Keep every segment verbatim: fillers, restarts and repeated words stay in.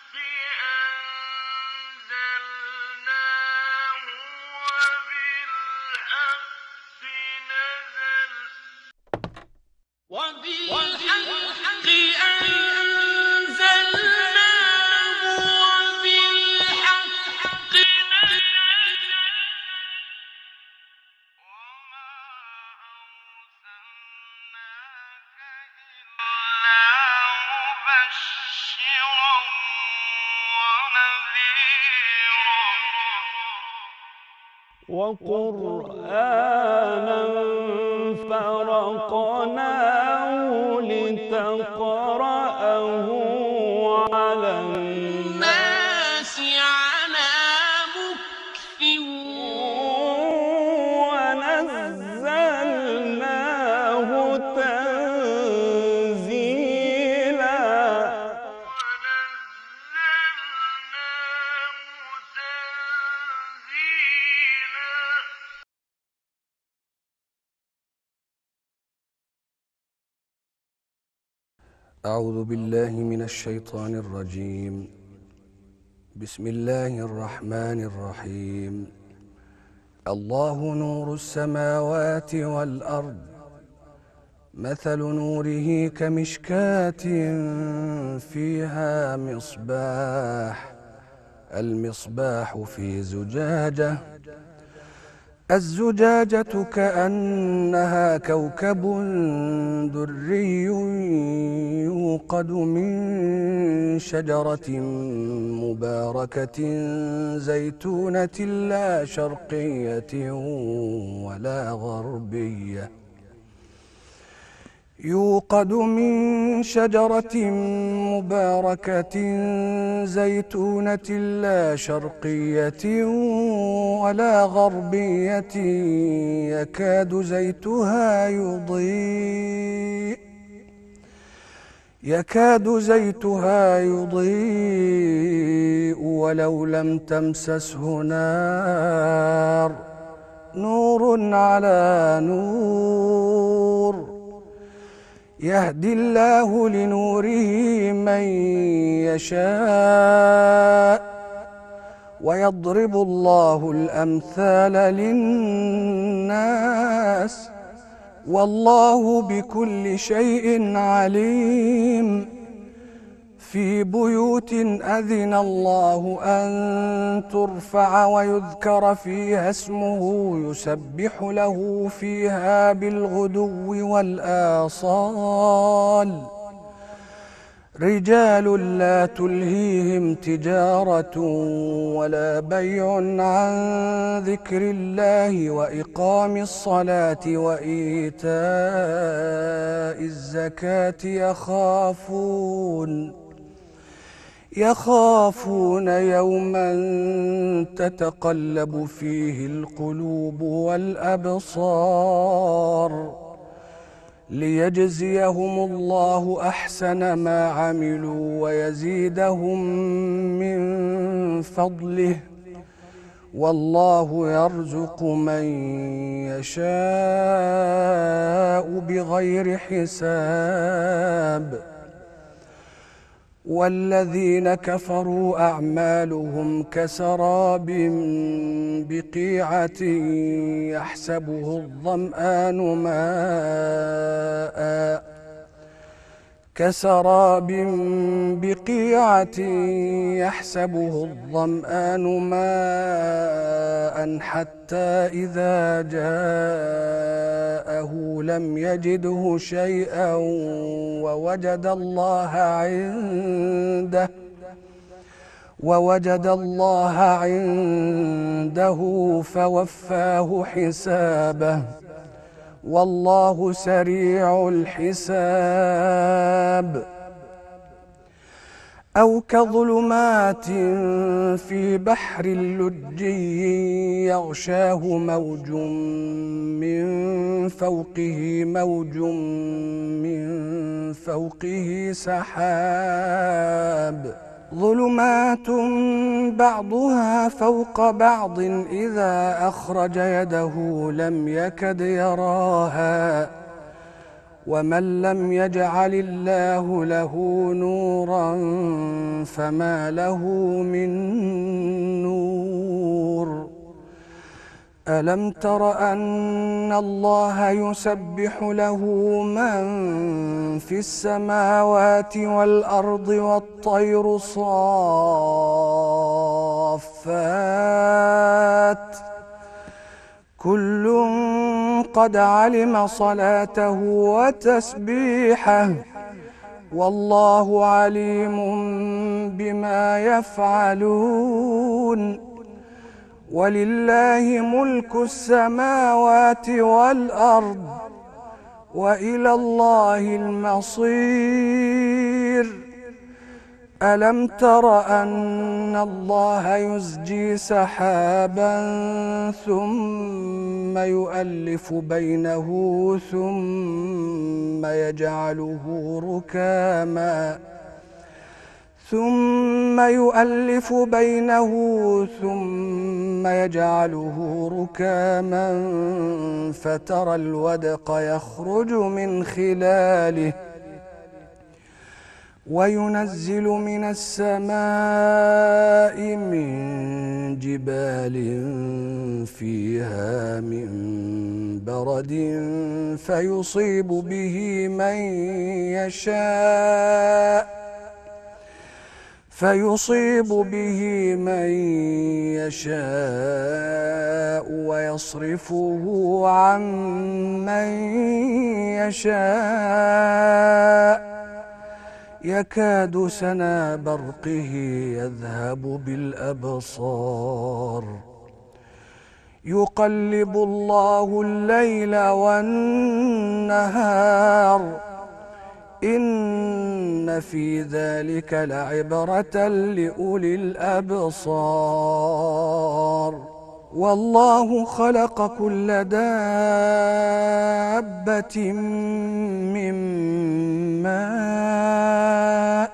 وقرآنا فرقناه لتقرأه على الناس على مكث ونزلناه تنزيلا. أعوذ بالله من الشيطان الرجيم. بسم الله الرحمن الرحيم. الله نور السماوات والأرض، مثل نوره كمشكاة فيها مصباح، المصباح في زجاجة، الزجاجة كأنها كوكب دري يوقد من شجرة مباركة زيتونة لا شرقية ولا غربية يوقد من شجرة مباركة زيتونة لا شرقية ولا غربية يكاد زيتها يضيء يكاد زيتها يضيء ولو لم تمسسه نار، نور على نور، يهدي الله لنوره من يشاء ويضرب الله الأمثال للناس والله بكل شيء عليم. في بيوت أذن الله أن ترفع ويذكر فيها اسمه يسبح له فيها بالغدو والآصال، رجال لا تلهيهم تجارة ولا بيع عن ذكر الله وإقام الصلاة وإيتاء الزكاة يخافون يخافون يوما تتقلب فيه القلوب والأبصار، ليجزيهم الله أحسن ما عملوا ويزيدهم من فضله، والله يرزق من يشاء بغير حساب. والذين كفروا أعمالهم كسراب بقيعة يحسبه الظمآن ماء كسراب بقيعة يحسبه الظمآن ماء حتى إذا جاءه لم يجده شيئا ووجد الله عنده ووجد الله عنده فوفاه حسابه، والله سريع الحساب. أو كظلمات في بحر لجي يغشاه موج من فوقه موج من فوقه سحاب، ظلمات بعضها فوق بعض إذا أخرج يده لم يكد يراها ومن لم يجعل الله له نورا فما له من نور. ألم تر أن الله يسبح له من في السماوات والأرض والطير صافات كل قد علم صلاته وتسبيحه والله عليم بما يفعلون. ولله ملك السماوات والأرض وإلى الله المصير. ألم تر أن الله يزجي سحابا ثم يؤلف بينه ثم يجعله ركاما ثم يؤلف بينه ثم يجعله ركاما فترى الودق يخرج من خلاله وينزل من السماء من جبال فيها من برد فيصيب به من يشاء فيصيب به من يشاء ويصرفه عن من يشاء يكاد سنا برقه يذهب بالأبصار. يقلب الله الليل والنهار إن في ذلك لعبرة لأولي الأبصار. والله خلق كل دابة من ماء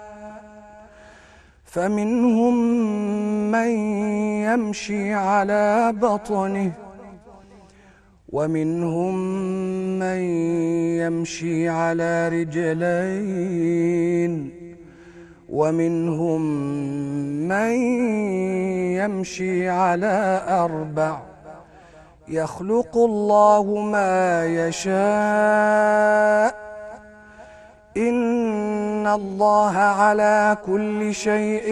فمنهم من يمشي على بطنه ومنهم من يمشي على رجلين ومنهم من يمشي على أربع يخلق الله ما يشاء إن الله على كل شيء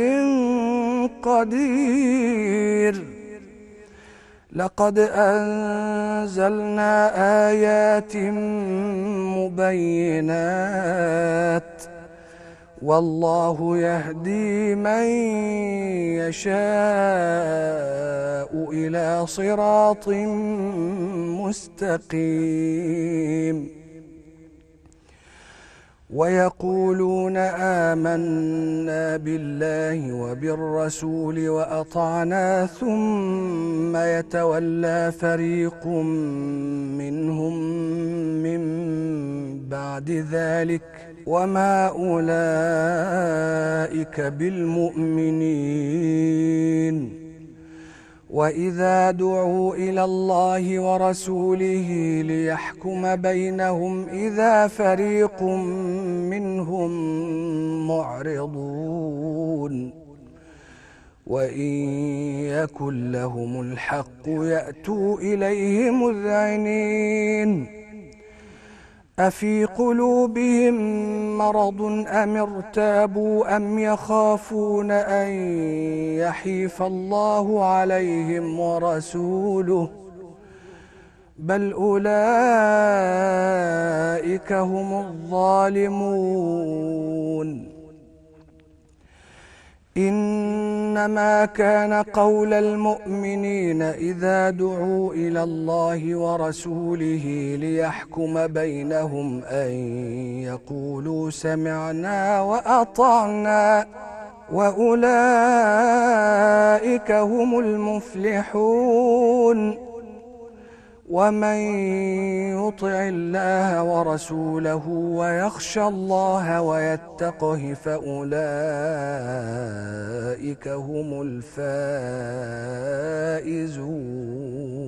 قدير. لقد أنزلنا آيات مبينات والله يهدي من يشاء إلى صراط مستقيم. ويقولون آمنا بالله وبالرسول وأطعنا ثم يتولى فريق منهم من بعد ذلك وما أولئك بالمؤمنين. وإذا دعوا إلى الله ورسوله ليحكم بينهم إذا فريق منهم معرضون وإن يكن لهم الحق يأتوا إليه مذعنين. أفي قلوبهم مرض أم ارتابوا أم يخافون أن يحيف الله عليهم ورسوله بل أولئك هم الظالمون. إنما كان قول المؤمنين إذا دعوا إلى الله ورسوله ليحكم بينهم أن يقولوا سمعنا وأطعنا وأولئك هم المفلحون. ومن يطع الله ورسوله ويخشى الله ويتقه فأولئك هم الفائزون.